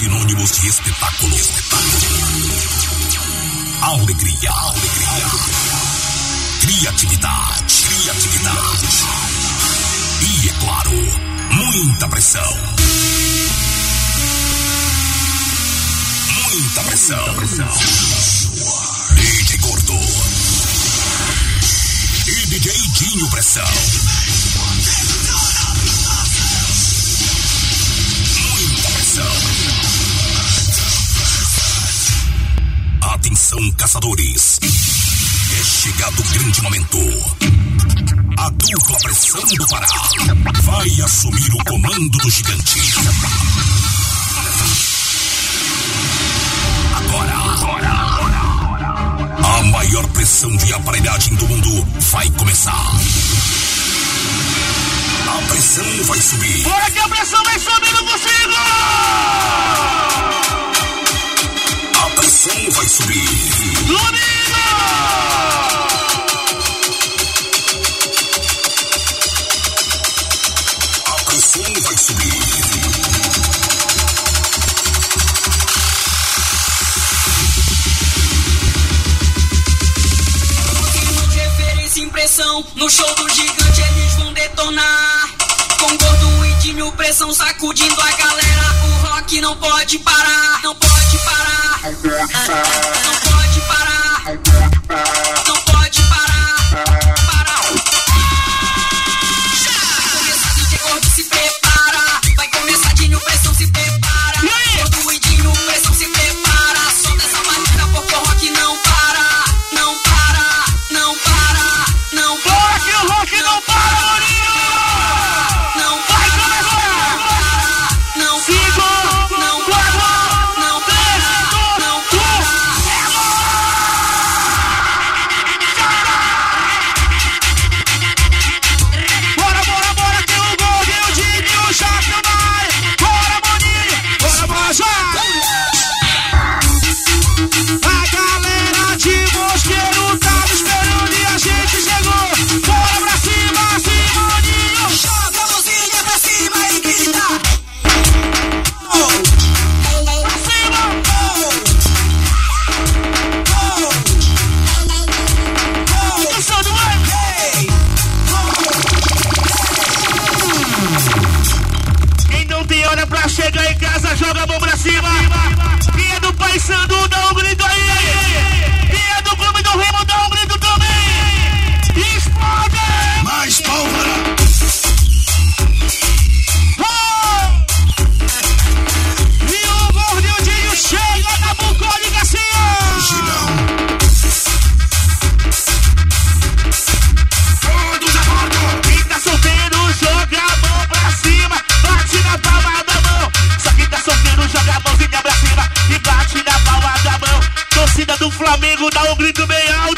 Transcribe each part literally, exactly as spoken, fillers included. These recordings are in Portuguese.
sinônimos de espetáculo. Espetáculo. Alegria. Alegria. Criatividade. Criatividade. E, é claro, muita pressão. Muita pressão. Muita pressão. D J Gordo. E D J Dinho Pressão. Muita pressão. Atenção, caçadores. É chegado o grande momento. A dupla pressão do Pará vai assumir o comando do gigante. Agora, agora, agora, a maior pressão de aparelhagem do mundo vai começar. A pressão vai subir. Bora que a pressão vai subir, não consigo! A pressão vai subir. Domingo! A pressão vai subir. Impressão, no show do gigante eles vão detonar. Com Gordo e Dinho Pressão sacudindo a galera. O rock não pode parar, não pode parar. Não pode parar, não pode parar. Parar. Vai começar D J Gordo, se prepara. Vai começar Dinho Pressão, se prepara. Gordo e Dinho Pressão, se prepara. Solta essa batida porque o rock não para. Não para, não para. Não para, que o rock não para, Maurinho! Não vai começar! Não cinco, não quatro, não três, não dois, bora, bora, bora, que o Gordo e o Dinho já estão na área! Bora, Maurinho! Bora, bora, já! A galera de Mosqueiro tá esperando e a gente chegou! Bora pra cima, Simoninho! Joga a mãozinha pra cima e grita! Oh. Pra cima! Oh. Oh. Atenção, não é? Quem não tem hora pra chegar em casa, joga a mão pra cima! Quem é do Paysandu, dá um grito aí! Quem é do Clube do Remo, dá um grito também! Explode! Mais pólvora. E o Gordo e o Dinho chega na bucólica assim, ó! Todos a bordo. Quem tá solteiro, joga a mão pra cima, bate na palma da mão. Só quem tá solteiro, joga a mãozinha pra cima e bate na palma da mão. Torcida do Flamengo, dá um grito bem alto.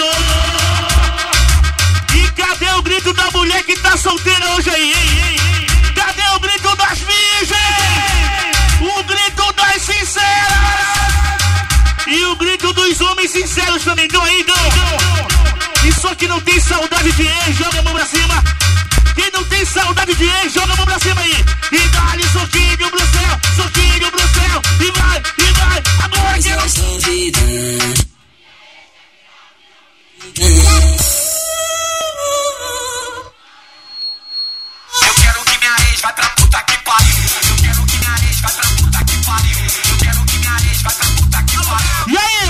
E cadê o grito da mulher que tá solteira hoje aí, hein, hein? Cadê o grito das virgens? O grito das sinceras! E o grito dos homens sinceros também, dão aí, dão! E só que não tem saudade de ex, joga a mão pra cima! Quem não tem saudade de ex, joga a mão pra cima aí! E dá-lhe soquinho pro céu, soquinho pro céu! E vai, e vai! Agora que eu... Eu quero que minha ex vai pra puta que pariu. Eu quero que minha ex vai pra puta que pariu. Eu quero que minha ex vai pra puta que pariu. E aí?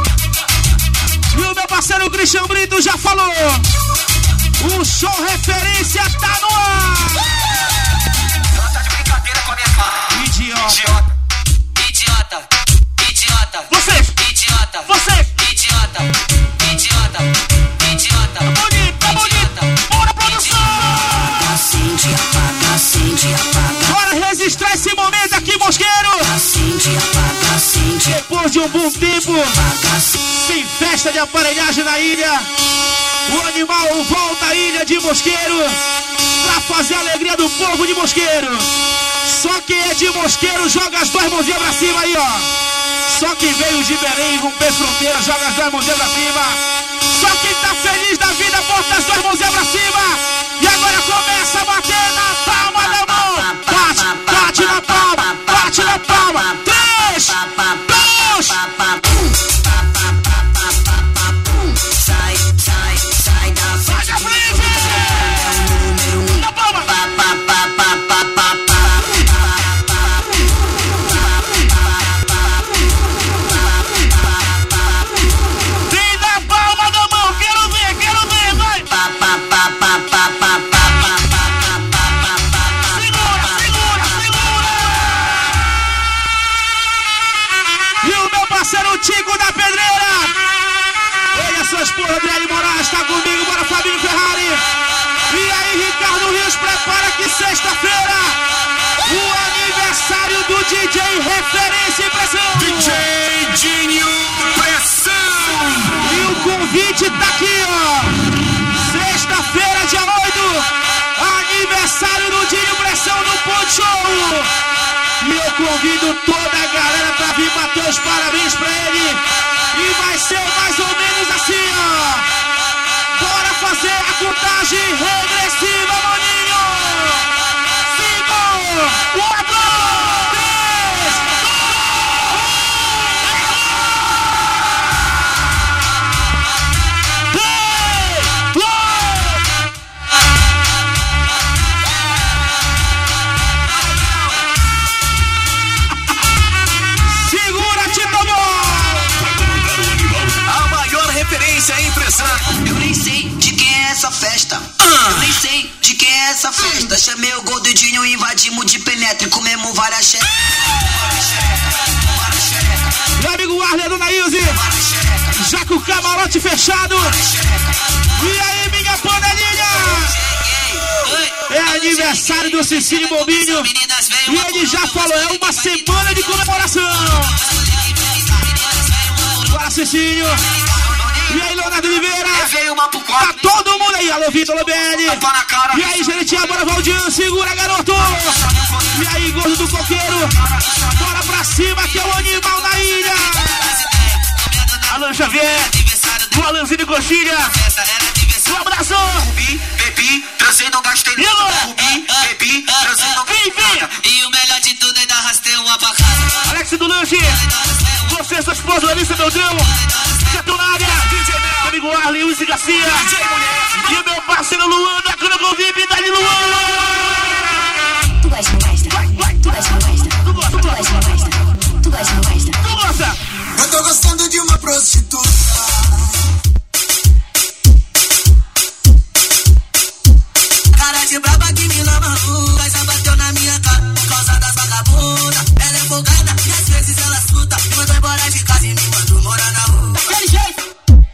E o meu parceiro Cristian Brito já falou. O show referência tá no ar. Ela tá de brincadeira com a minha cara. Idiota. Idiota. Idiota. Vocês. Idiota. Vocês. Idiota. Idiota. Idiota. Tá bonito, tá bonito. Bora, produção. Acende, apaga, acende, apaga. Bora registrar esse momento aqui, Mosqueiro. Acende, apaga, acende. Depois de um bom tempo, sem festa de aparelhagem na ilha, o animal volta à ilha de Mosqueiro pra fazer a alegria do povo de Mosqueiro. Só quem é de Mosqueiro joga as duas mãozinhas pra cima aí, ó. Só quem veio de Belém, romper fronteira, joga as duas mãozinhas pra cima. Só quem tá feliz da vida, bota as duas mãozinhas pra cima. E agora começa a bater na palma da mão. Bate, bate na palma, bate na palma. Três. Sai, sai, sai da frente. Na palma. Vem na palma da mão, quero ver, quero ver, vai. Segura, segura, segura. E o meu parceiro Tico da Pedreira. Ele é sua esposa, Adriane Moraes, tá comigo, bora Fabinho Ferrari. E aí, Ricardo Rios, prepara que sexta-feira o aniversário do D J Referência e Pressão. D J Dinho Pressão. E o convite tá aqui, ó. Sexta-feira, dia oito, aniversário do Dinho Pressão no Ponte Show. E eu convido toda a galera pra vir bater os parabéns pra ele. E vai ser mais ou menos assim, ó. Bora fazer a contagem regressiva, maninho. Cinco, quatro, três, dois, um. Segura, Tito Bom. A maior referência em pressão. Eu nem sei de quem é essa festa. Eu nem sei de quem é essa festa. Chamei o Gordinho, invadimos de penetra e comemos várias xerecas. Meu amigo Arley, Dona Ilze, já com o camarote fechado. E aí, minha panelinha? É aniversário do Cecílio Bobinho. E ele já falou, é uma semana de comemoração. Bora, Cecílio. E aí, Leonardo Oliveira? Tá todo mundo aí. Alô, Vitor Lobelli. E aí, Geretinha, bora, Valdir. Segura, garoto. E aí, gordo do coqueiro. Bora pra cima, que é o animal na ilha. Alan Xavier. O Alanzinho de Coxilha. Um abraço. Rubi, bebi, transei, não gastei nada. Rubi, bebi, transei, não gastei nada. E o melhor de tudo é dar rasteio uma pra casa. Alex do Lanche. Você, sua esposa, Larissa Beltrão. Catunada. Meu amigo Arley, Luiz Garcia. E o meu parceiro Luan da Croco V I P. Dali, Luan. Tu gosta, não gosta? Tu gosta, não gosta? Tu gosta, Tu gosta, não gosta? Tu gosta, não gosta? tu gosta? Eu tô gostando de uma prostituta. Cara de braba que me lama rua, já bateu na minha cara por causa das vagabundas. Ela é folgada e às vezes ela escuta. Me mandou embora de casa e me mandou morar na rua. Daquele jeito.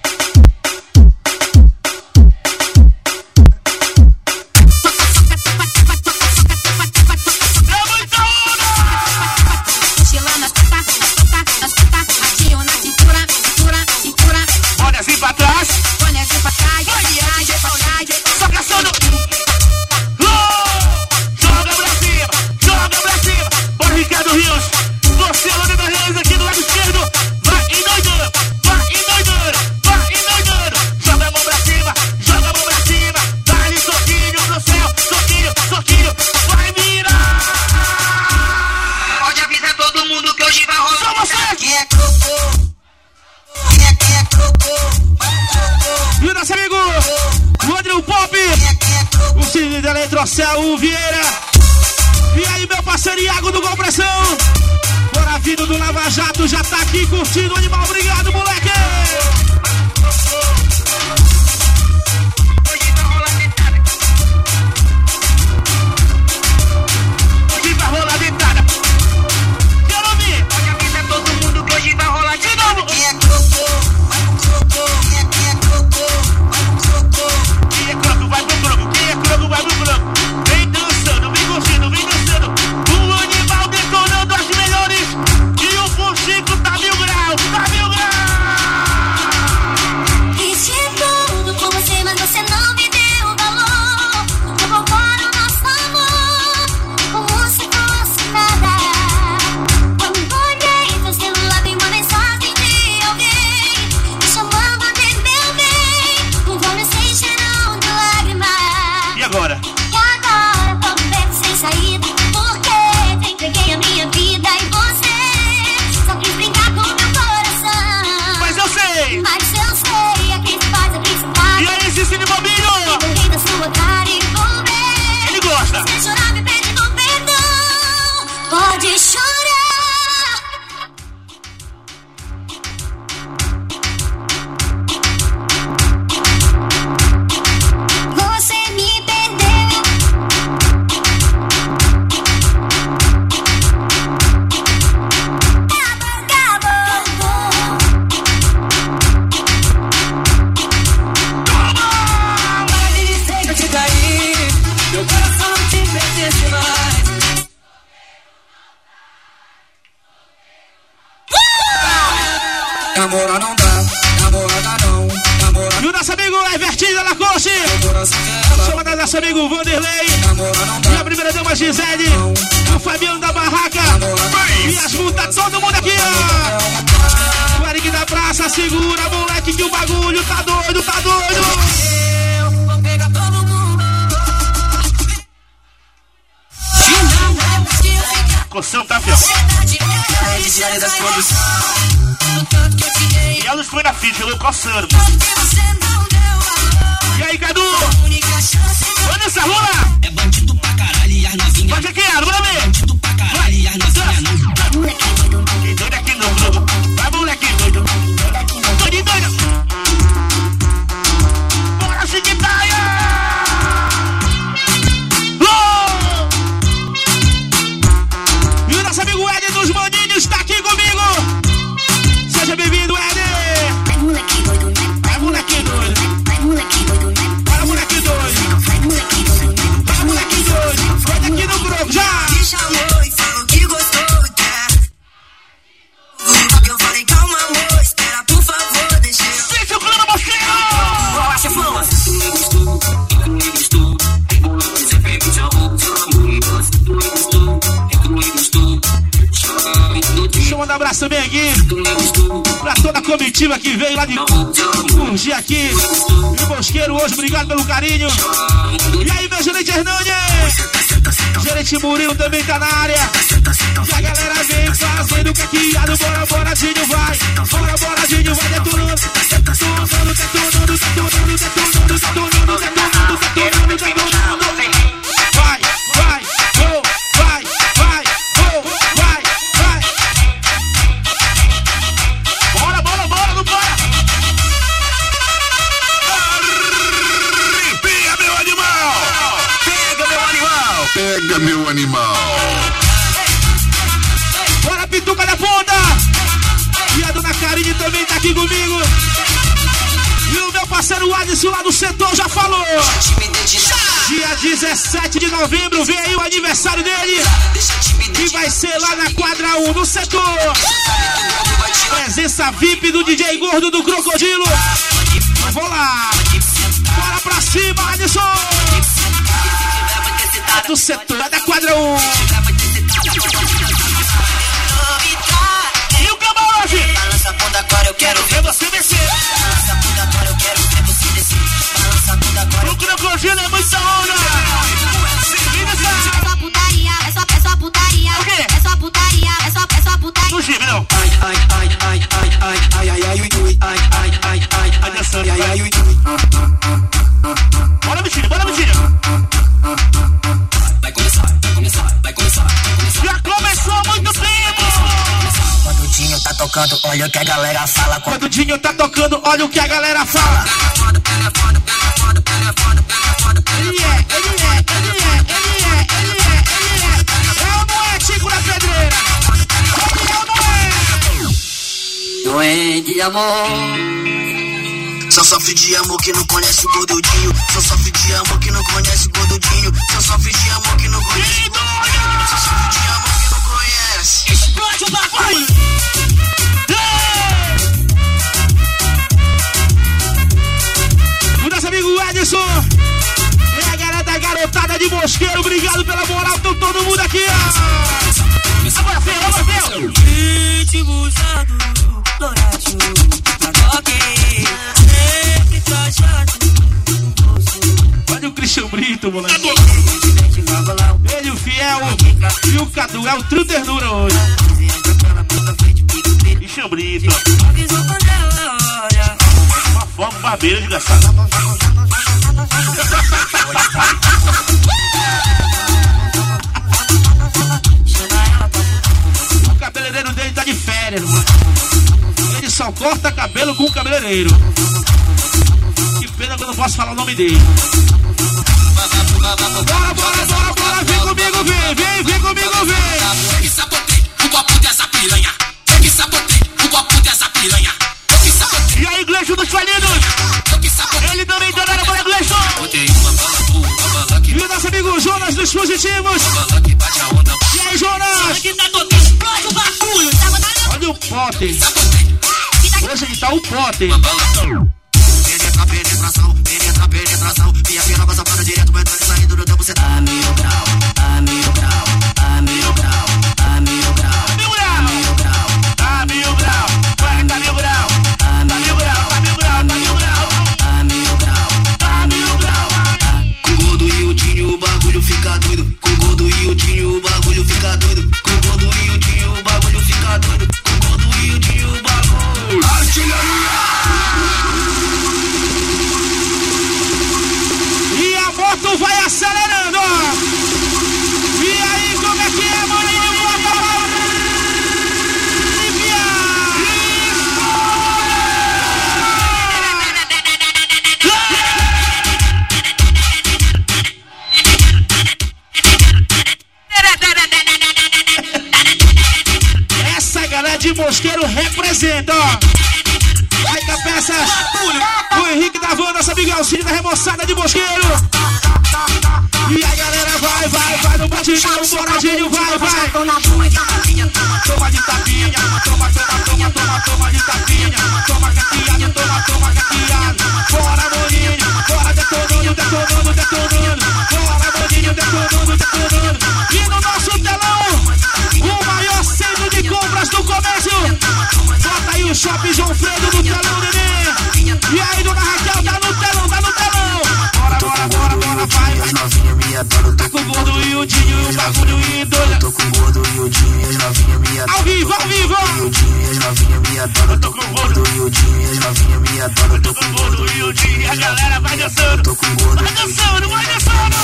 É muita onda! Mochila nas patas, nas patas, nas patas. Atinho na cintura, cintura, cintura. Olha assim pra trás. Põe assim pra trás, pra trás, pra trás. Só caçando. Joga pra cima, joga pra cima. Bora, Ricardo Rios. Você, Lorena Reis, aqui do lado esquerdo. Vai endoidando, vai endoidando, vai endoidando. Joga a mão pra cima, joga a mão pra cima. Dá-lhe soquinho no céu, soquinho, soquinho. Vai virar. Pode avisar todo mundo que hoje vai rolar. Só você. Quem é crocô? Quem é, quem é crocô? E o nosso amigo, o André Pop. Quem é, quem é crocô? O Cine da Eletrocel, o Vieira. E aí, meu parceiro Iago do Gol Pressão. Bora, vindo do Lava Jato, já tá aqui curtindo o animal. Obrigado, moleque. Hoje vai rolar dentada. Hoje vai rolar dentada. Quero ouvir. Pode avisar todo mundo que hoje vai rolar De novo. Quem é crocô? Vai pro crocô. Quem é, quem é crocô? Vai pro crocô. Quem é croco, vai pro croco. Quem é croco, vai pro croco. Vem dançando, vem curtindo, vem dançando. O animal detonando as melhores. E o Fuxico tá mil grau, tá mil grau. Namorar não dá, namorada não. Namorar E o nosso amigo Evertinho da Coche. Chama da nosso amigo Vanderlei. E a primeira dama Gisele. O Fabiano da Barraca. E as multas, todo mundo aqui, ó. O Eric da Praça, segura, moleque, que o bagulho tá doido, tá doido. eu vou pegar todo mundo. Coção tá fiel. E ela foi na fita, chegou coçando. E aí, Cadu? Olha essa rua! É bandido pra caralho e as novinhas. Vai, Jequiado, bora ver! Bandido pra caralho e as novinhas não. Que doido aqui não, doido. Vai, moleque doido. Doido, doido. Bora, Chiquitaia! Oh! E o nosso amigo Éder dos Maninhos tá aqui comigo. Seja bem-vindo, Éder. Vai moleque doido, Vai, moleque doido. vai moleque doido, Vai, moleque doido. vai moleque doido. Vai, moleque doido. Vai daqui no grupo, já! Me chamou e falou que gostou, quer. Eu falei, calma, amor, espera, por favor, deixa eu. Sente o clima, mocheiro! Olá, chefão. Tu me gostou, tu me gostou. Você veio com seu amor, seu amor. Tu me gostou, tu me gostou. Deixa eu mandar um abraço também aqui Tu me gostou, pra toda a comitiva que veio lá de seu amor. curtir aqui. E o Bosqueiro hoje, obrigado pelo carinho. E aí, meu gerente Hernandes? Gerente Murilo também tá na área. E a galera vem fazendo caqueado. Bora, boradinho, vai. Bora, boradinho, vai detonando. Detonando, detonando, detonando, detonando, detonando, detonando, detonando, detonando. Vai, vai, oh, vai, vai, oh, vai, vai. Bora, bora, bora, não para. Pega meu animal! Pega meu animal! Pega meu animal! Bora, Pituca da Ponta! E a dona Karine também tá aqui comigo. E o meu parceiro Adson lá do setor já falou. Dia dezessete de novembro vem aí o aniversário dele. E vai ser lá na quadra um, no setor. Presença V I P do D J Gordo do Crocodilo. Vou lá. Bora pra cima, Adson. É do setor, é da quadra um. E o camarote? Balança a bunda agora, eu quero ver É você descer. Balança a bunda agora, eu quero ver você descer. Balança a bunda agora. O Crocodilo é muita onda. É só putaria, é só, é só putaria. O quê? É só putaria, é só, é só putaria. No Gibi, não. Ai, ai, ai, ai, ai, ai, ai, ai, ai, ui, ui, ai, ai, ai, ai, ai, dançando, ai, ai, vai. ui, ui. Bora, Vitinho, bora, Vitinho. Vai começar, vai começar, vai começar, vai começar. Já começou há muito tempo. Quando o Dinho tá tocando, olha o que a galera fala. Quando o Dinho tá tocando, olha o que a galera fala. Ele é, ele é, ele é, ele é, ele é, ele é. É ou não é, Tico da Pedreira? Ele é ou não é? Doente de amor. Só sofre de amor que não conhece o gordudinho. Só sofre de amor que não conhece o gordudinho. Só sofre de amor que não conhece o gordudinho. Só sofre de amor que não conhece. Explode o bagulho. O nosso amigo Edson. E a galera da garotada de Mosqueiro. Obrigado pela moral. Tô todo mundo aqui, ó. Agora, Fê, agora, Fê. Ritmo usado, douradinho, tá toque. Sempre tá chato. Olha o Christian Brito, moleque. Ele, o Fiel e o Cadu. É o trio ternura hoje. Christian Brito. Uma forma barbeira, desgraçado. O cabeleireiro dele tá de férias, mano. Ele só corta cabelo com o cabeleireiro. Que pena que eu não posso falar o nome dele. Bora, bora, bora, bora, vem comigo, vem, vem, vem comigo, vem. Eu que sabotei o copo dessa piranha. Eu que sabotei o copo dessa piranha. Eu que sabotei, E aí, Gleison dos Falidos? eu que sabotei. Ele também tá na área, bora, Gleison. Botei uma bala boa, uma bala que E o nosso amigo Jonas dos Fugitivos. bala que bate a onda. E aí, Jonas? Que tá tocando, explode o bagulho. Olha o pote. Sabotei, Hoje ele tá o pote. Penetra, penetração, penetra, penetração. Minha piroca só para direto, vai entrando e saindo do tempo. Cê tá a mil grau, a mil grau, a mil grau, a mil grau, a mil grau, a mil grau, vai tá mil grau, a tá mil grau, tá mil grau, tá mil grau, a mil grau, tá mil grau. com o gordo e o Dinho o bagulho fica doido. Com o gordo e o Dinho o bagulho fica doido. Com o gordo e o Dinho o bagulho fica doido. Com o gordo e o Dinho o bagulho. Artilharia! Tu vai acelerando. E aí, como é que é, Molinho? Essa galera de Mosqueiro representa, ó. Vai com a peça. O Henrique da Van, nosso amigo Alcine da Remoçada de Mosqueiro. E a galera vai, vai, vai no batidão, o Boradinho vai, vai. Toma de tapinha, toma, toma, toma, toma, toma de tapinha. Toma gateada, toma, toma gateada. Bora, Molinho, bora detonando, detonando, detonando. Bora, Molinho, detonando, detonando. E no nosso telão, o maior centro de compras do comércio. Bota aí o Shopping João Fredo no telão, neném. E aí, dona Raquel, tá no telão, tá no telão. Bora, bora, bora, bora, vai. As novinhas me adoram. Tá com o gordo e o Dinho e o bagulho e doida. Tô com o gordo e o Dinho, as novinhas me adoram. Ao vivo, ao vivo. O Dinho, as novinhas me adoram. Tô com o gordo e o Dinho, as novinhas me adoram. Tô com o gordo e o Dinho e a galera vai dançando. Tô com o gordo. Vai dançando, vai dançando.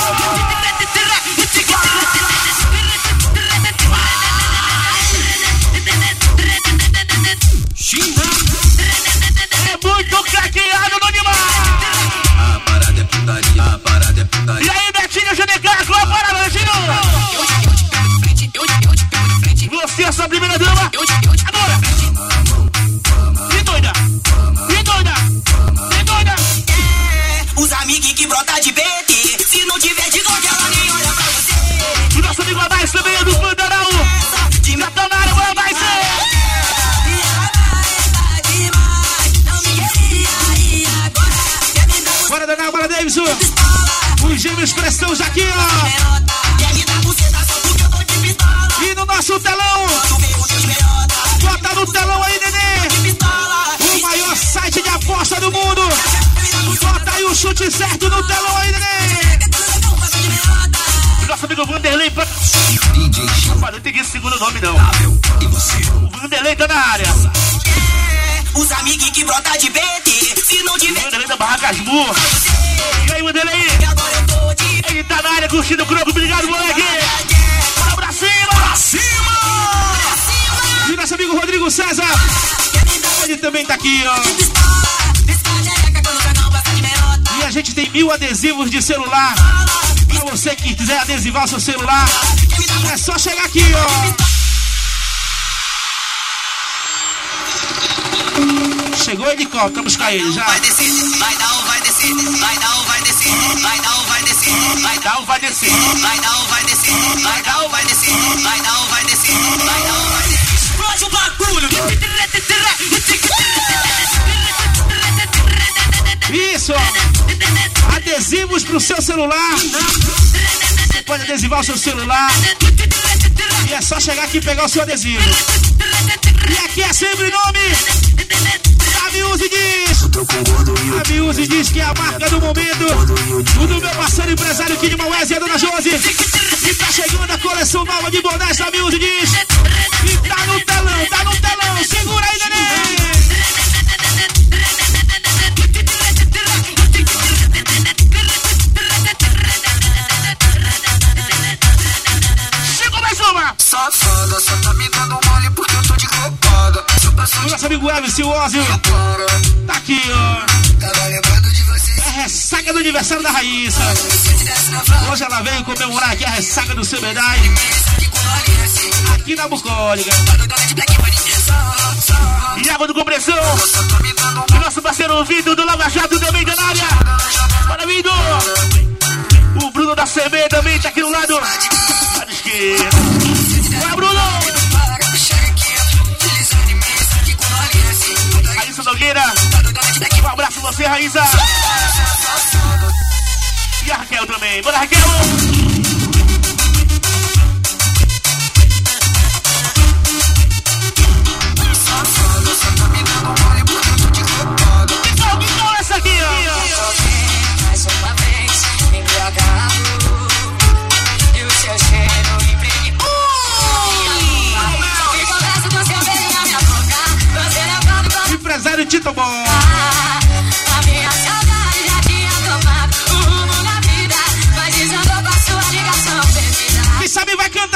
É muito craqueado no animal. A parada é putaria, a parada é putaria. E aí, Betinho, G D K, qual a parada, Betinho? Você é a sua primeira dama. Agora. E doida. E doida. E doida. Os amigos que brota de B T, se não tiver de Glock, ela nem olha pra você. O nosso amigo Adais também é do Pantanal. Já tá na área, vai, vai ser. Bora, Daniel, bora, Davidson. Os gêmeos pressão já aqui, ó. E no nosso telão. Bota no telão aí, nenê. O maior site de aposta do mundo. Bota aí o chute certo no telão aí, nenê. Nosso amigo Vanderlei. D J Show. Não tem que segurar o nome, não. E você? O Vanderlei tá na área. Os amigos que brota de B T, se não tiver. Vanderlei da Barra Casmurro. E aí, Vanderlei? Agora eu tô de. Ele tá na área curtindo o croco. Obrigado, moleque. Bora pra cima. Pra cima. E o nosso amigo Rodrigo César. Ele também tá aqui, ó. E a gente tem mil adesivos de celular. Pra você que quiser adesivar seu celular, é só chegar aqui, ó. Chegou o helicóptero, vamos buscar ele já. Vai descer, vai dar ou vai descer, vai dar ou vai descer, vai dar ou vai descer, vai Dá ou vai descer? vai dar ou vai descer, vai dar ou vai descer, vai dar ou vai descer, vai dar ou vai descer. Explode o bagulho. Isso, ó. Adesivos pro seu celular. Você pode adesivar o seu celular. E é só chegar aqui e pegar o seu adesivo. E aqui é sempre nome. A Miúze diz. A Miúze diz que é a marca do momento. O do meu parceiro empresário aqui de Maués e a dona Josi. E tá chegando a coleção nova de bonés da Miúze diz. E tá no telão, tá no telão. Segura aí, neném. Safada, só tá me dando mole porque eu tô de copada. O nosso amigo Everson Ózio tá aqui, ó. Tava lembrando de vocês. É a ressaca do aniversário da Raíssa. Hoje ela veio comemorar aqui a ressaca do seu medalha. Aqui na Bucólica. E água do compressão. O nosso parceiro Vitor do Lava Jato também tá na área. Bora, Vitor. O Bruno da C B também tá aqui no lado. Lado esquerdo. Bora, Bruno. Aí Pereira. Um abraço pra você, Raíssa. E a Raquel também. Bora, Raquel! Então, então essa aqui, ó. Mais uma vez, embriagado. E o seu cheiro impregnado. E converso com seu beijo na minha boca. Você levando pra Empresário Tito Bom. a minha saudade já tinha tomado o rumo na vida. Mas desandou com a sua ligação perdida. Quem sabe vai cantar.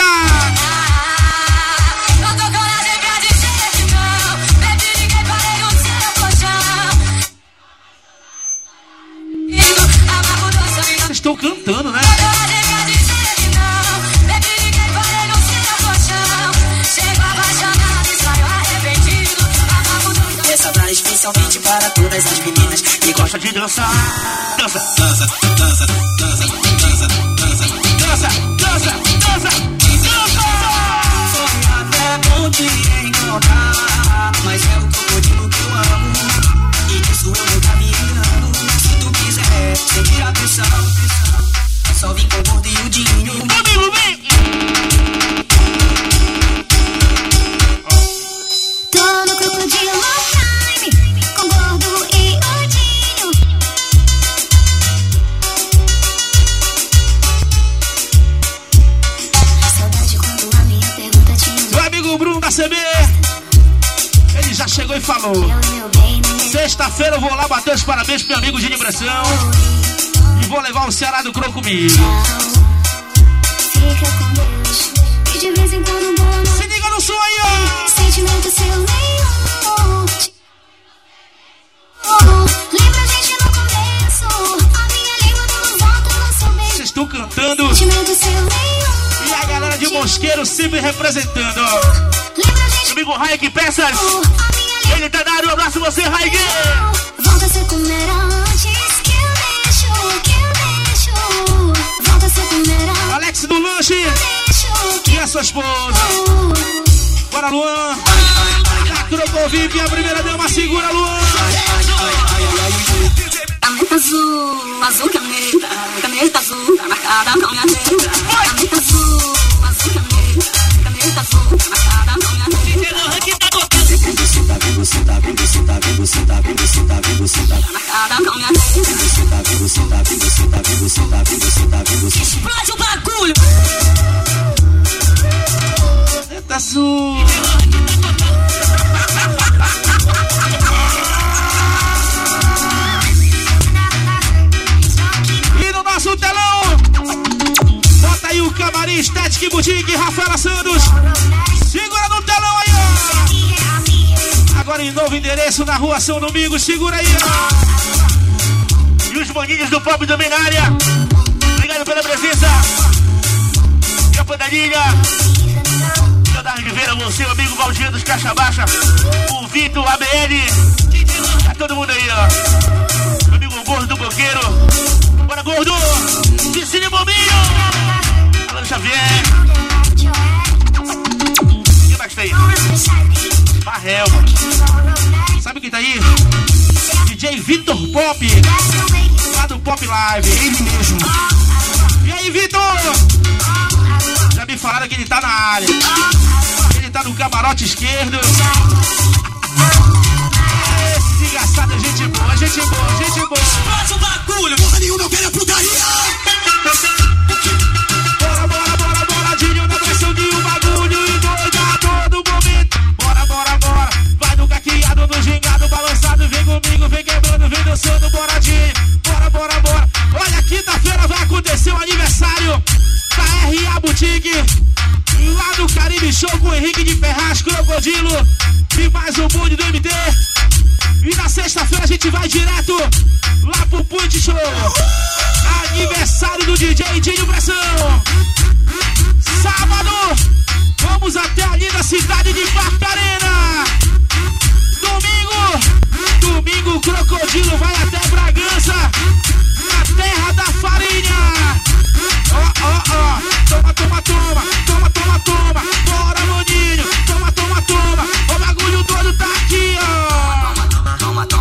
Não tô coragem pra dizer que não. Baby, ninguém parei no seu colchão. Indo, amargo doce, amigo. Vocês estão cantando, né? Não tô coragem pra dizer que não. Baby, ninguém parei no seu colchão. Chego apaixonado e saio arrependido. Amargo doce. Essa dá especialmente para todas as meninas que gostam. Gosta de dançar. Dança, Dança, dança, dança, dança, dança. dança, dança, dança, dança. Foi até bom te encontrar, mas é o crocodilo que eu amo. E disso eu nunca me engano. Se tu quiser sentir a pressão, só vim com o gordo e o dinho. Amigo, vem. Tô no crocodilo time, com gordo e odinho. Saudade quando a minha pergunta tinha Meu amigo Bruno da C B. Ele já chegou e falou. eu e meu bem no meu Sexta-feira eu vou lá bater os parabéns pro meu amigo Gini Pressão. E vou levar o Ceará do Croco comigo. Fica com Deus. E de vez em quando um boa noite. Se liga no som aí, ó. Sentimento seu nenhum. Oh, lembra a gente no começo. A minha língua não volta, não sou beijo. Vocês estão cantando. Sentimento seu nenhum. E a galera de Mosqueiro sempre representando, ó. Lembra a gente Amigo Raik Peças. a minha língua. Ele tá na área. Um abraço você, Raik. Volta a ser como era antes. Que eu deixo, que eu deixo. Volta a ser como era antes. Alex do Lanche. Deixo, que E a sua esposa. eu Bora, Luan. Da Croco V I P, a primeira dama. Segura, Luan. Caneta azul, azul caneta, caneta azul, tá marcada com minha letra. Caneta azul, azul caneta, caneta azul, tá marcada com minha letra. Você tá vendo, você tá vendo, você tá vendo, você tá vendo, você tá vendo, você tá vendo. Tá marcada com minha letra. Você tá vendo, você tá vendo, você tá vendo, você tá vendo, você tá vendo, você tá vendo. Explode o bagulho. Eita, azul. E no nosso telão, bota aí o Camarim Estética e Boutique, Rafaela Santos. Segura no telão aí, ó. Agora em novo endereço na rua São Domingos. Segura aí, ó. E os maninhos do Pop também na área. Obrigado pela presença. E a panelinha. Leonardo Oliveira, você, o amigo Valdir dos Caixa Baixa. O Vitor, A B L. Tá todo mundo aí, ó. Meu amigo Gordo do Boqueiro. Bora, Gordo. Cecília Bombinho. Alan Xavier. Quem mais tem? Barrel. Sabe quem tá aí? D J Vitor Pop. Lá do Pop Live. Ele mesmo. E aí, Vitor? Já me falaram que ele tá na área. Ele tá no camarote esquerdo. Esse desgraçado é gente boa, gente boa, gente boa. Explode o bagulho. Porra nenhuma, eu quero putaria. Bora, bora, bora, bora, Dinho, na pressão de um bagulho e doido a todo momento. Bora, bora, bora, vai no caqueado, no gingado, balançado. Vem comigo, vem quebrando, vem dançando, bora, Dinho. Bora, bora, bora. Olha, quinta-feira vai acontecer o aniversário da R A Boutique, lá no Caribe Show com o Henrique de Ferraz, Crocodilo e mais um bonde do M T. E na sexta-feira a gente vai direto lá pro Point Show. Aniversário do D J Dinho Pressão. Sábado, vamos até a linda cidade de Barcarena. Domingo, domingo o Crocodilo vai até Bragança, na terra da farinha. Ó, ó, ó, toma, toma, toma, toma, toma, toma. Bora, Moninho, toma, toma, toma. O bagulho todo tá aqui, ó. Toma, toma,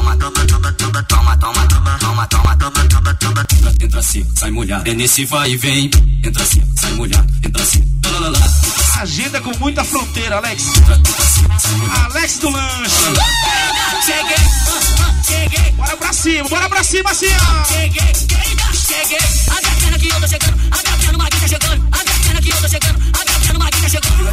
seco, sai molhado. É nesse vai e vem, entra seco, sai molhado, entra seco. Agenda com muita fronteira, Alex. Alex do lanche. Cheguei, cheguei. Bora pra cima, bora pra cima, assim, ó. Cheguei, cheguei. Abre a perna que eu tô chegando. Abre a perna, Maguinha tá chegando. Abre a perna que eu tô chegando. Abre a perna, Maguinha tá chegando.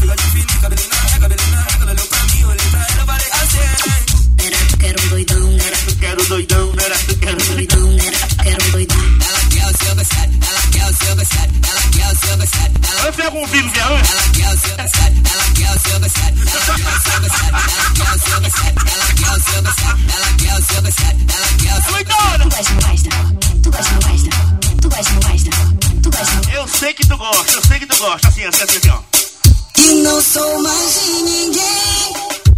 Era tu quero um doidão, era tu Quero doidão, era tu quero doidão, era tu quero um doidão. Ela quer o seu gostado, ela quer o seu gostado, ela quer o seu gostado. Eu pego um vídeo, viu? Ela quer o seu gostado, ela quer o seu gostado, ela quer o seu gostado, ela quer o seu gostado, ela quer o seu gostado, ela quer o seu gostado, ela quer o seu gostado. Tu gosta, não gosta? Tu gosta, não gosta? Tu gosta, não gosta? Tu gosta, não gosta? Eu sei que tu gosta, eu sei que tu gosta. Assim, assim, assim, assim, ó. E não sou mais de ninguém.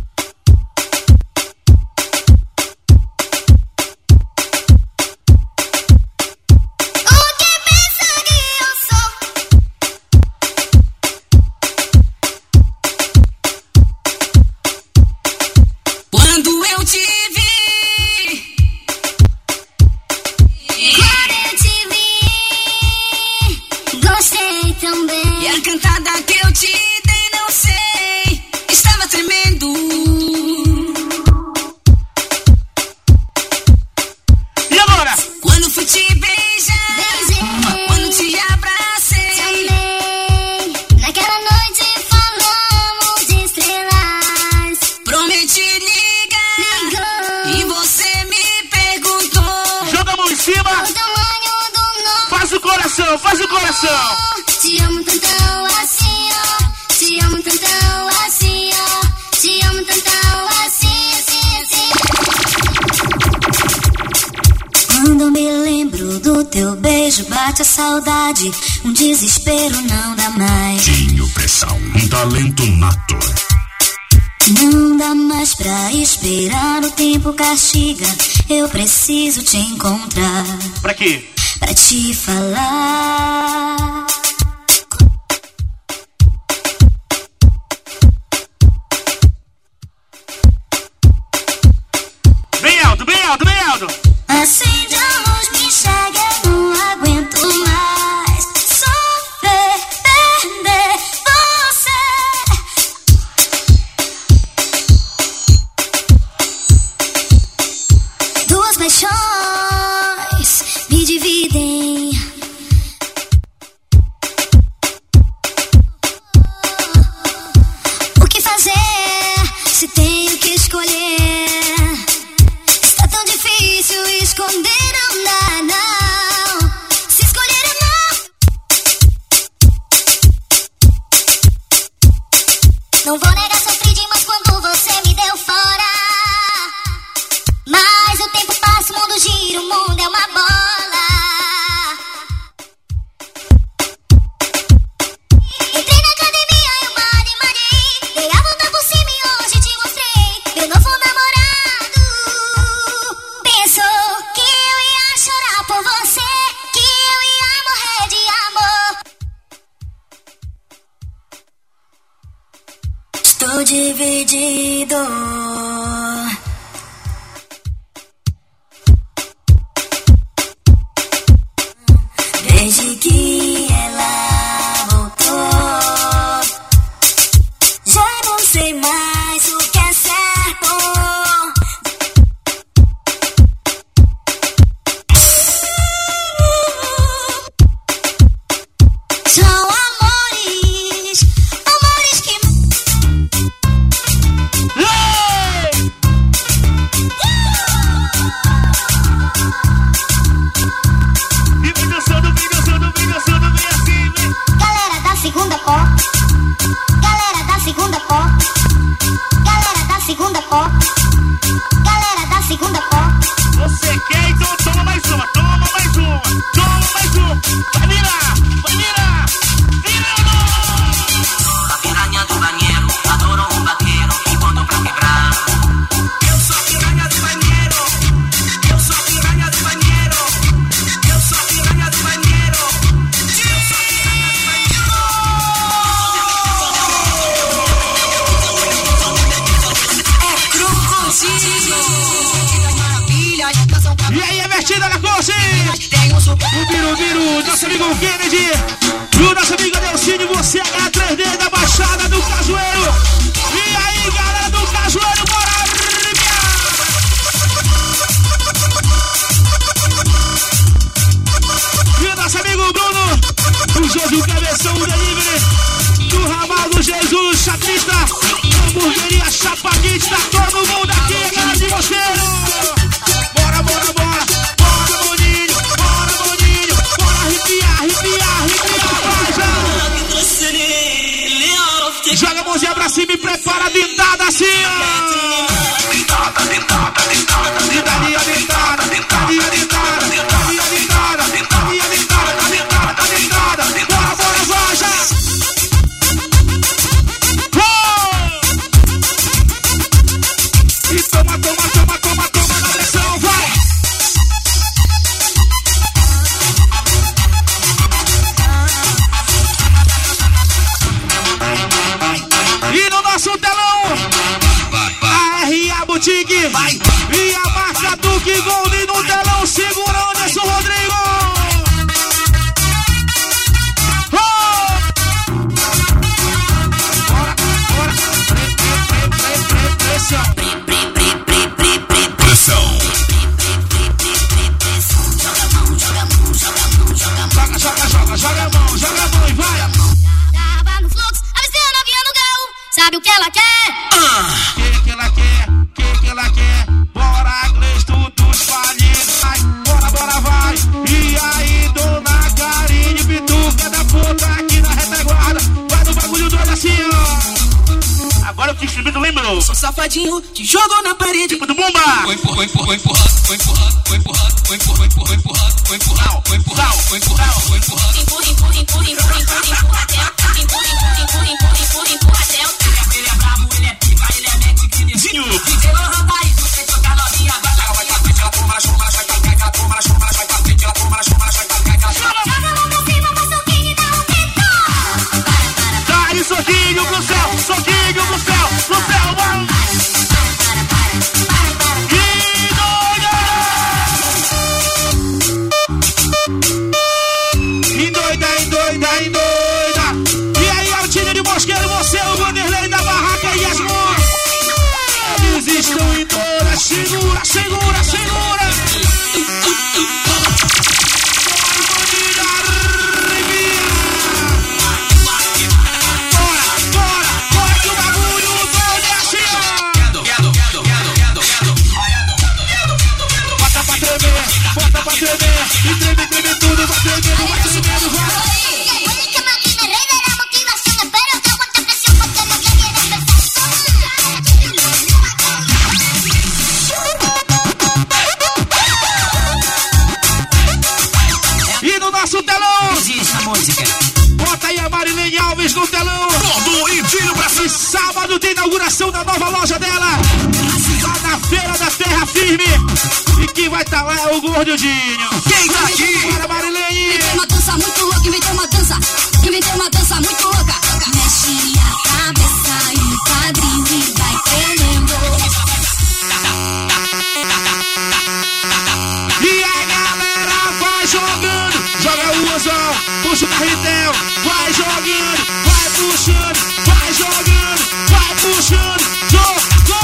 Faz o coração. Te amo tantão assim, ó. Te amo tantão assim, ó. Te amo tantão assim, assim, assim. Quando me lembro do teu beijo, bate a saudade. Um desespero não dá mais. Tinho Pressão, um talento nato. Não dá mais pra esperar, o tempo castiga. Eu preciso te encontrar. Pra quê? Pra te falar. Bem alto, bem alto, bem alto. Acende a luz, me enxerga, eu não aguento mais sofrer, perder você. Duas paixões me dividem. O que fazer se tenho que escolher? Está tão difícil esconder, não dá, não. Se escolher amor, não vou negar, sofri demais quando você me deu fora. Mas o tempo passa, o mundo gira, o mundo é uma bola. Entrei na academia, eu malhei, malhei. Dei a volta por cima e hoje te mostrei meu novo namorado. Pensou que eu ia chorar por você, que eu ia morrer de amor. Estou dividido. Desde que ela voltou, já não sei mais o que é certo. São amores, amores que... E vem dançando, vem dançando, vem dançando, vem assim, vem. Galera da segunda pó, galera da segunda pó, galera da segunda pó, galera da segunda pó. Você quer, então toma mais uma, toma mais uma, toma mais uma. Vai virar, vai virar, virando. A piranha do banheiro adorou um vaqueiro que botou pra quebrar. Eu sou a piranha do banheiro. Eu sou a piranha do banheiro. Eu sou a piranha do banheiro. Eu sou a piranha do banheiro. É crocodilo. Maravilhas, nação pra... E aí, é metida na coxa. Tem um O Biru Biru, nosso amigo Kennedy. E o nosso amigo Delcínio, você H três D da Baixada do Cajueiro. E aí, galera do Cajueiro, bora arrepiar! E o nosso amigo Bruno, o Josi, o Cabeção, o Delivery. Do Ramal do Jesus, Chapista. Hamburgueria Chapaquista, todo mundo aqui, galera de Mosteiro. Bora, bora, bora. Bora, Boninho, bora, Boninho. Bora arrepiar, arrepiar, arrepiar, vai, joga a mãozinha pra cima e prepara a dentada assim, ó. Dentada, dentada, dentada, dentada, dentada, dentada, dentada, dentada, dentada, dentada, dentada, dentada, dentada. Bora, bora, vai, já. E toma, toma, toma, toma, toma na pressão, vai! E no nosso telão, a R A Boutique e a marca Duque Gold no telão, segura o Anderson Rodrigo! Oh! Bora, bora, pressão! Pressão. Joga, joga, joga, joga a mão, joga a mão e vai! Tava no fluxo, avistei a novinha no galo. Sabe o que ela quer? Que que ela quer? Que que ela quer? Bora, Gleice, tudo espalhado. Vai, bora, bora, vai. E aí, dona Karine, pituca da puta aqui na retaguarda. Vai no bagulho doido assim, ó. Agora o que o lembrou. Sou safadinho, te jogo na parede. Tipo do bomba. Foi empurrado, foi empurrado, foi empurrado, foi empurrado, foi empurrado, foi empurrado, foi empurrado, foi empurrado, foi empurrado, foi empurrado. Empurra, empurra, empurra, empurra, empurra, empurra até. Empurra, empurra, empurra, empurra, empurra, empurra até. Ele é brabo, ele é pica, ele é mec, Zinho. DJ Lohan tá aí, você toca novinha, vai. Ela vai pra frente, ela toma, ela chama, ela chama, ela toma, ela chama, ela chama, pra frente, ela toma, ela chama, ela chama, ela chama. Joga a mão pra cima, faz soquinho e dá um grito. Dá-lhe soquinho pro céu, soquinho pro céu, pro céu, vai. E doida! E doida, e doida, e doida. E aí, Altinho de Mosqueiro, você, o Vanderlei da Barraca e as mãos. Eles estão em toda, segura, segura, segura. Bora, bora, bora que o bagulho doido é assim, ó. Bota pra tremer, bota pra tremer. E treme, treme tudo, vai tremendo, vai tremendo, vai. Única máquina rey de la motivación. Espero que aguante presión porque lo que quiere es E no nosso telão, Existe a música. bota aí a Marilene Alves no telão. Todo e tiro pra E sábado tem inauguração da nova loja dela, lá na Feira da Terra Firme. E quem vai estar lá é o Gordinho. Quem tá aqui? Bora, Marilene! Inventei uma dança muito louca, inventei uma dança, inventei uma dança muito louca. Mexe a cabeça e o quadril e vai tremendo. E a galera vai jogando, joga o anzol, puxa o carretel, vai jogando, vai puxando, vai jogando, vai puxando, go, go!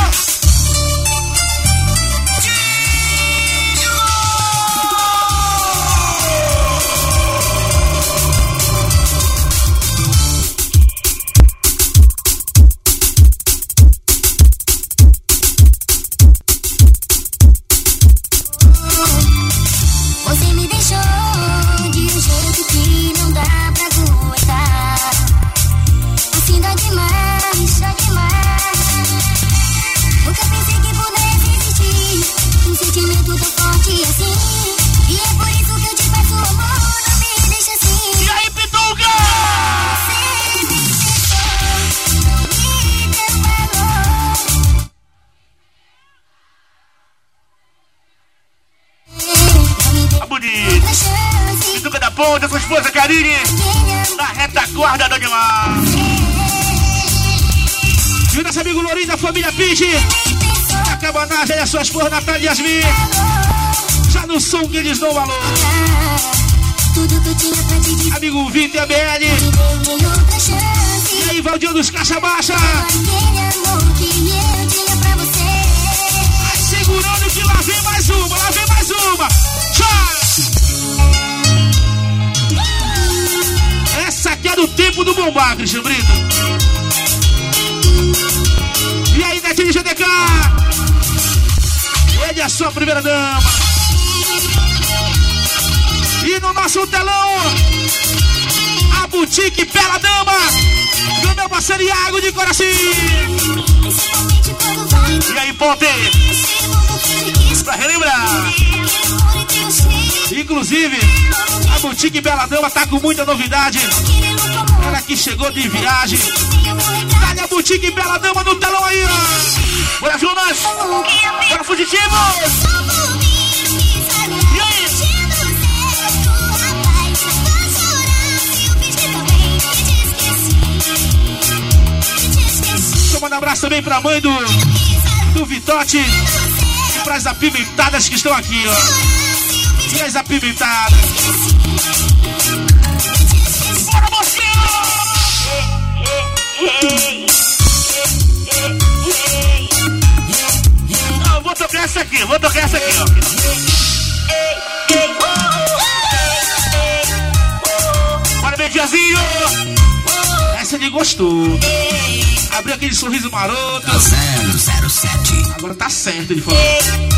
Você me deixou de um jeito que não dá pra aguentar. Assim dá demais, dá demais. Nunca pensei que pudesse existir um sentimento tão forte assim. E é por isso que eu te peço amor, não me deixa assim. E aí, Pituca? Você me deixou, não me deu valor. Não me deu Tá bonito. outra chance. Pituca da Ponta, sua esposa Karine, na retaguarda do animal. E o nosso amigo Lourinho da família Pidge, a cabanagem e a sua esposa Natália Yasmin. Já no som que eles dão valor. Tudo que eu tinha pra te dizer. Amigo Vitor e a B L. Te dei outra chance. E aí, Valdir dos Caixa Baixa. Aquele amor que eu tinha pra você. Vai segurando que lá vem mais uma, lá vem mais uma. Tchau! Essa aqui é do tempo do bombar, Cristian Brito. E aí, Netinho G D K? Ele é a sua primeira dama. E no nosso telão, a Boutique Bela Dama do meu parceiro Iago de Coraci. E aí, Ponte? Pra relembrar. Inclusive, a Boutique Bela Dama tá com muita novidade. Ela que chegou de viagem. Dá a Boutique Bela Dama no telão aí, ó. Bora, Jonas. Bora, fugitivos. E aí? Deixa eu mandar um abraço também pra mãe do, do Vitote e pras apimentadas que estão aqui, ó. E as apimentadas. Bora, mocinho! Eu vou tocar essa aqui, vou tocar essa aqui, ó. Bora, Mediazinho! Essa de gostou. Abriu aquele sorriso maroto. zero zero sete. Agora tá certo de falar.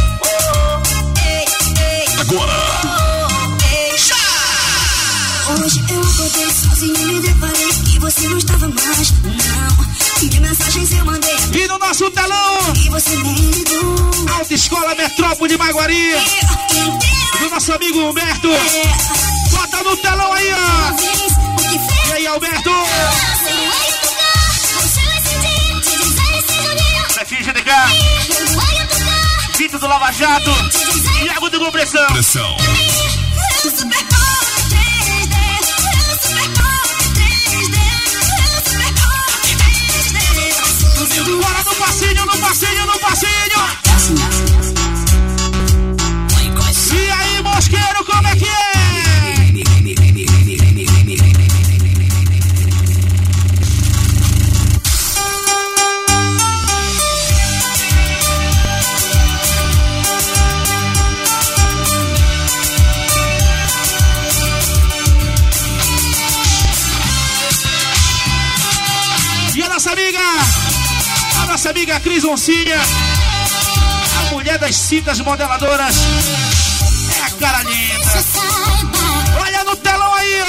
Agora. Hoje eu acordei sozinho e me deparei que você não estava mais. Não, que mensagens eu mandei. E no nosso telão, E você nem ligou. Autoescola Metrópole de Maguari, do nosso amigo Humberto. Bota no telão aí, ó. E aí, Alberto? Netinho G D K, Vitor do Lava Jato, Iago do Compressão. Pressão. Bora no passinho, no passinho, no passinho. E aí, Mosqueiro, como é que é? E a nossa amiga, a nossa amiga Cris Oncinha, a mulher das cintas modeladoras, é a cara linda. Olha no telão aí,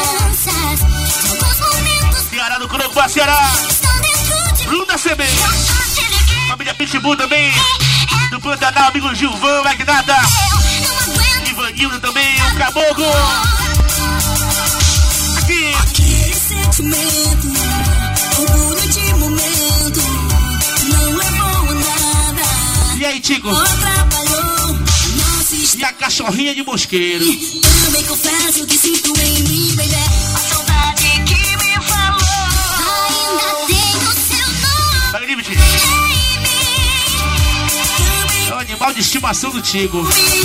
ó. Ceará do Croco, Ceará. Bruna C B. Família Pitbull também. Do Pantanal, amigo Gilvão, Magnata. Ivanildo também, o Caboclo. Aqui. Sentimento, orgulho de momento, não levou nada. E aí, Tico? Atrapalhou, não se E a cachorrinha de Mosqueiro? também confesso que sinto em mim, baby. A saudade que me falou. Ainda tenho seu nome Vai, Limite. em mim. É o animal de estimação do Tico.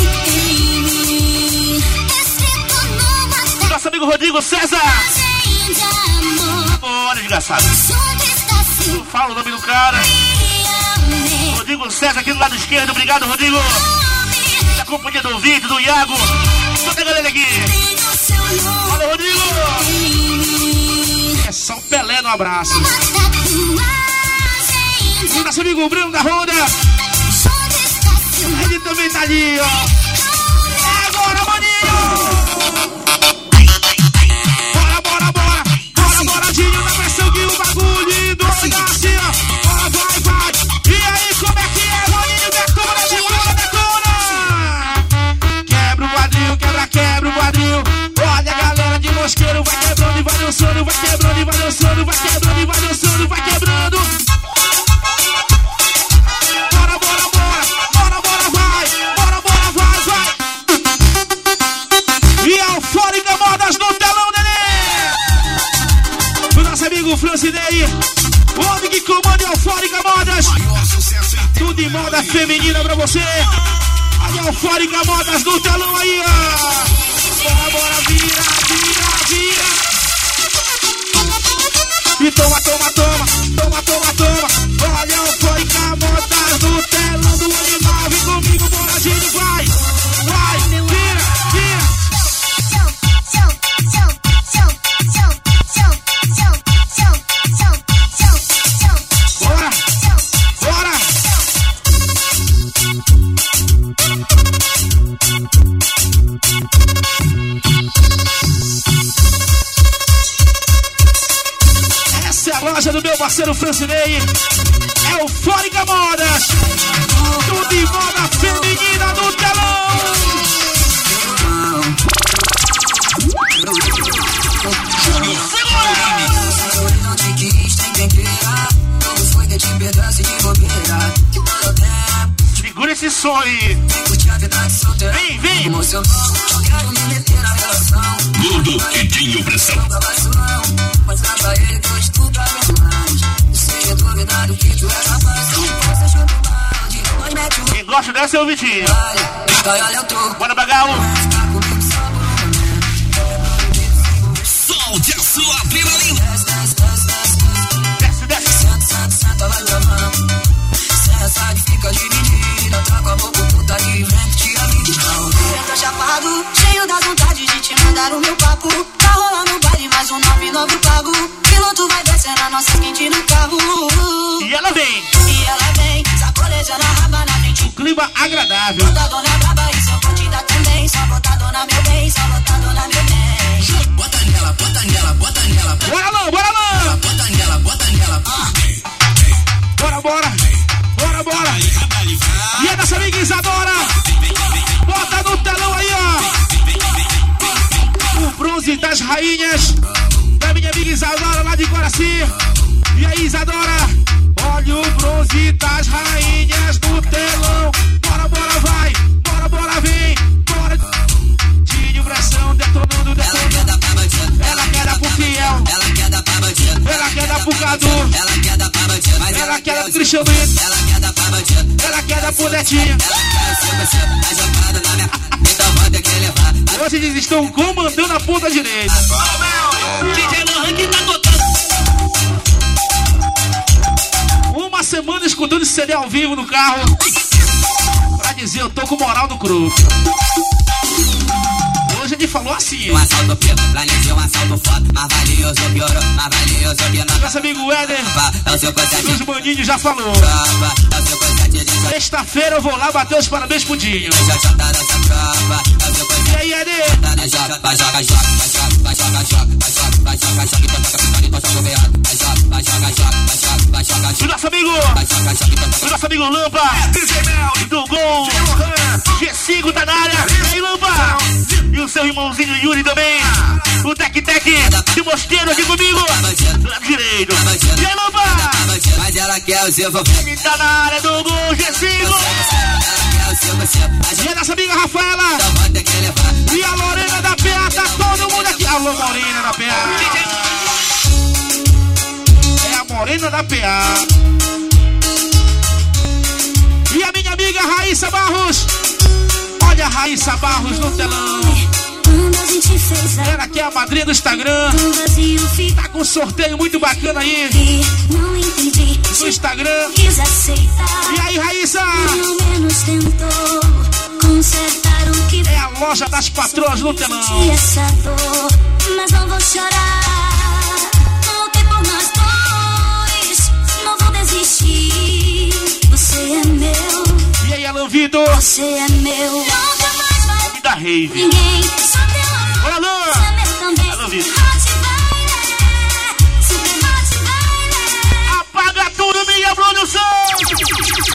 Escrito numa Nosso amigo Rodrigo César. tagem de amor. Bora, desgraçado. Junto está seu Não fala o nome do cara. nome. Rodrigo César aqui do lado esquerdo. Obrigado, Rodrigo. Da companhia do Vitor, do Iago. Toda a galera aqui. Tenho seu nome Fala, Rodrigo. em mim. É só o Pelé no abraço. Uma tatuagem de E nosso amigo Bruno da Ronda. Onde está seu nome? Ele também tá ali, ó. É agora, maninho. Bora, bora, bora. Bora, boradinho na pressão que o bagulho doido assim, ó. Bora, vai, vai. E aí, como é que é, maninho? Detona, detona, detona. Quebra o quadril, quebra, quebra o quadril. Olha a galera de Mosqueiro. Vai quebrando e vai dançando. Vai quebrando e vai dançando. Vai quebrando e vai dançando. Vai quebrando. Bora, bora, bora. Bora, bora, vai. Bora, bora, vai, vai. E a Eufórica Modas no telão, nenê. O nosso amigo Francinei. O homem que comanda a Eufórica Modas. Maior sucesso em Tudo em moda feminina pra você. Olha a Eufórica Modas do telão aí, ó. Bora, bora, vira, vira, vira. E toma, toma, toma, toma, toma, toma. Olha a Eufórica Modas do telão do animal. Vem comigo, Boradinho, vai, vai, vira, vira. Bora, bora. Essa é a loja do meu parceiro Francinei. É Eufórica Modas. Tudo em moda feminina no telão. Não te quis, tem tempera. Como foi que te pedaço de bobeira? Que todo tempo. Segura esse som aí. Curti a verdade solteira. Vem, vem. Emocionou, eu quero me meter na relação. Tudo que tinha pressão. Nunca vacilão. Mostrar pra ele que hoje tudo é verdade. Eu sei, é duvidado que tu é capaz. Você chuta o balde, nós mete o Quem gosta dessa é o Vitinho. olha. Olha, eu tô. Bora, Bagalo. Ficar comigo só por um momento. Solte a sua adrenalina. Desce, desce, desce, desce, desce. Desce, desce. Senta, senta, senta, vai gravando. Essa que fica dividida. Tá com a boca puta e vem que te avide. Eu tô chapado, cheio das vontades de te mandar o meu papo. Tá rolando baile, mais um nove nove pago. Piloto vai descendo a nossa quente no carro. E ela vem. E ela vem, sacolejando a raba na frente. Clima agradável. Bota a dona braba e só batida também. Só bota a dona meu bem, só bota a dona meu bem. Bota nela, bota nela, bota nela. Bora lá, bora lá. Bota nela, bota nela. Ah. Bora, bora. Bora, bora. E é dessa amiga Isadora. Bota no telão aí, ó. O bronze das rainhas. Da minha amiga Isadora lá de Coraci. E aí, Isadora. Olha o bronze das rainhas do telão. Bora, bora, vai. Bora, bora, vem. Bora. Tinho pressão, detonando, detonando. Ela quer dar pro fiel. Ela quer dar pra bandido. Ela quer dar pro Cadu. Ela quer dar pra bandido. Mas Ela quer dar pro Cristiano Brito. ela quer dar pra bandido. Ela quer dar pro Netinho. Ela quer ser você, a jogada na minha. Então vou ter que levar. Hoje eles estão comandando a ponta direita. D J Lohan que tá tocando. Uma semana escutando esse C D ao vivo no carro. Pra dizer, eu tô com moral no grupo. Hoje ele falou assim. Um assalto preto, planejei um assalto foda. Mais valioso piorou, mais valioso que não. Nosso amigo Éder, É o seu conceito os maninhos já falou. tropa. É o seu conceito de Sexta-feira eu vou lá bater os parabéns pro Dinho. já já tá nessa tropa. É o seu conceito. E aí, Éder? Vai joga, vai joga, joga, vai joga, vai joga, joga, vai joga, vai joga, joga, então toca pistola, então joga o veado. Vai joga, vai joga, joga, vai joga, vai joga, O joga, nosso amigo, vai joga, joga, então o toca. nosso amigo Lampa, do Gol, G cinco tá na área. E aí, Lampa? E o seu irmãozinho Yuri também. O Tec Tec, de Mosteiro aqui comigo. Lado direito. E aí, Lampa? Mas ela quer o seu vovô. Ele tá na área do Gol, G cinco. Ela quer o seu você. A E a nossa amiga Rafaela. então vou ter que levar. E a Lorena da P A, tá todo mundo aqui. Alô, Morena da P A. É a Morena da P A. E a minha amiga Raíssa Barros. Olha a Raíssa Barros no telão. Quando a gente fez Ela que é a madrinha do Instagram. o vazio fica Tá com um sorteio muito bacana aí não entendi. no Instagram. Quis aceitar, E aí, Raíssa? pelo menos tentou consertar o que É a loja das patroas no telão. senti essa dor, mas não vou chorar. Lutei por nós dois, não vou desistir. Você é meu, E aí, Alan Vitor? você é meu. Nunca mais vai E da Rave. ninguém, só teu amor. Olha, Alan. Você é meu também. Alan Vitor.